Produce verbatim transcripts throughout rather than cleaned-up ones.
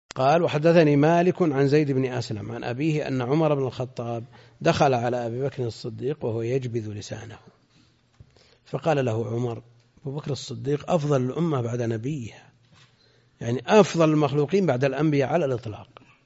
قال وحدثني مالك عن زيد بن أسلم عن أبيه أن عمر بن الخطاب دخل على أبي بكر الصديق وهو يجبذ لسانه، فقال له عمر: أبو بكر الصديق أفضل الأمة بعد نبيها، يعني أفضل المخلوقين بعد الأنبياء على الإطلاق.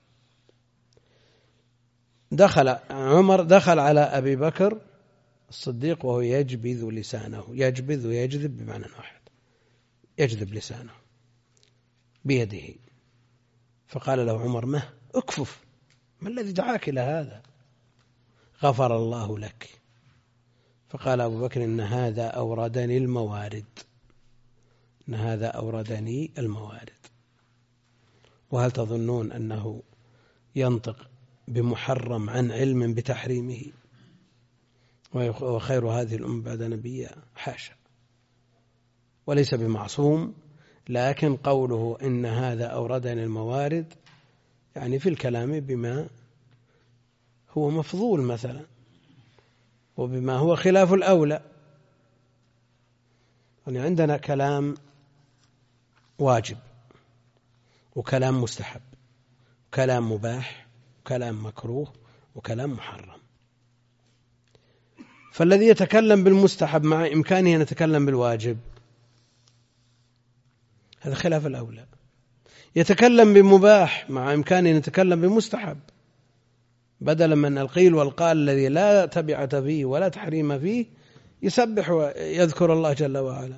دخل عمر دخل على أبي بكر الصديق وهو يجبذ لسانه، يجبذ ويجذب بمعنى واحد، يجذب لسانه بيده. فقال له عمر: ما اكفف، ما الذي دعاك إلى هذا؟ غفر الله لك. فقال أبو بكر: إن هذا أوردني الموارد، إن هذا أوردني الموارد. وهل تظنون أنه ينطق بمحرم عن علم بتحريمه وخير هذه الأمة بعد نبيها؟ حاشا، وليس بمعصوم، لكن قوله إن هذا أوردني الموارد يعني في الكلام بما هو مفضول مثلا، وبما هو خلاف الأولى. يعني عندنا كلام واجب، وكلام مستحب، وكلام مباح، وكلام مكروه، وكلام محرم. فالذي يتكلم بالمستحب مع إمكانه أن يتكلم بالواجب هذا خلاف الأولى. يتكلم بمباح مع إمكانه أن يتكلم بمستحب، بدلا من القيل والقال الذي لا تبعة فيه ولا تحريم فيه، يسبح ويذكر الله جل وعلا،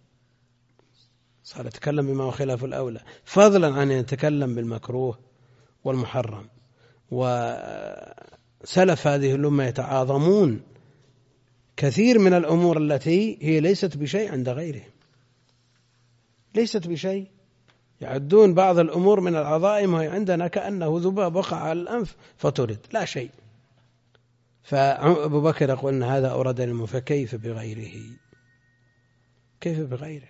صار يتكلم بما هو خلاف الأولى، فضلا عن أن يتكلم بالمكروه والمحرم. وسلف هذه الأمة يتعاظمون كثير من الأمور التي هي ليست بشيء عند غيرهم، ليست بشيء، يعدون بعض الأمور من العظائم وهي عندنا كأنه ذباب وقع على الأنف فطرد، لا شيء. فأبو بكر يقول أن هذا أورد المو، فكيف بغيره؟ كيف بغيره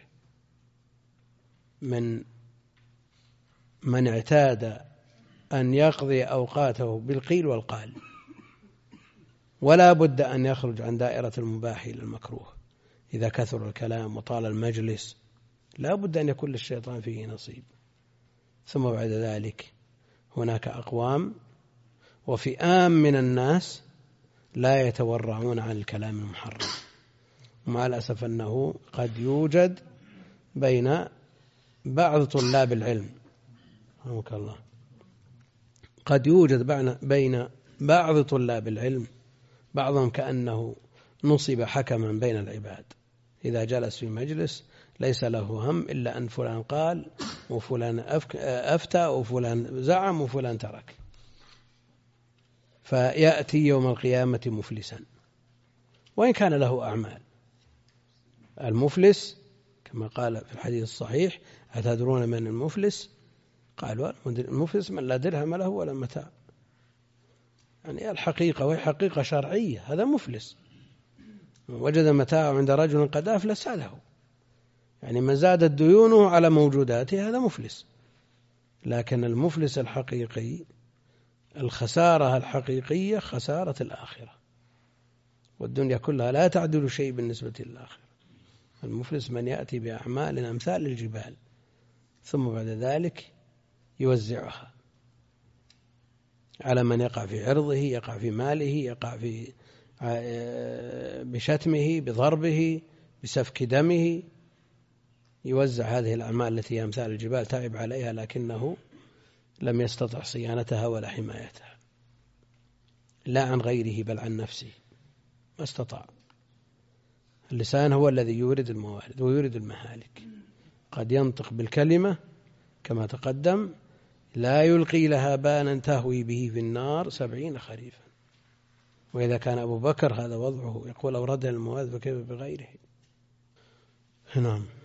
من من اعتاد أن يقضي أوقاته بالقيل والقال، ولا بد أن يخرج عن دائرة المباح إلى المكروه. إذا كثر الكلام وطال المجلس لا بد أن يكون للشيطان فيه نصيب. ثم بعد ذلك هناك أقوام وفئام من الناس لا يتورعون عن الكلام المحرم، ومع الأسف أنه قد يوجد بين بعض طلاب العلم، رحمك الله، قد يوجد بين بعض طلاب العلم بعضهم كأنه نصب حكما بين العباد، إذا جلس في مجلس ليس له هم إلا أن فلان قال وفلان أفتى وفلان زعم وفلان ترك، فيأتي يوم القيامة مفلسا وإن كان له أعمال. المفلس كما قال في الحديث الصحيح: أتدرون من المفلس؟ قالوا: المفلس من لا درهم له ولا متاع. يعني الحقيقة، وهي حقيقة شرعية، هذا مفلس. وجد متاعه عند رجل قد أفلس هذا هو، يعني من زادت ديونه على موجوداته هذا مفلس. لكن المفلس الحقيقي، الخسارة الحقيقية خسارة الآخرة، والدنيا كلها لا تعدل شيء بالنسبة للآخرة. المفلس من يأتي بأعمال أمثال الجبال ثم بعد ذلك يوزعها على من يقع في عرضه، يقع في ماله، يقع في بشتمه، بضربه، بسفك دمه، يوزع هذه الأعمال التي هي أمثال الجبال، تعب عليها لكنه لم يستطع صيانتها ولا حمايتها، لا عن غيره بل عن نفسه، ما استطاع. اللسان هو الذي يورد الموارد ويورد المهالك، قد ينطق بالكلمة كما تقدم لا يلقي لها بالا تهوي به في النار سبعين خريفا. وإذا كان أبو بكر هذا وضعه يقول أوردنا الموارد فكيف بغيره؟ نعم.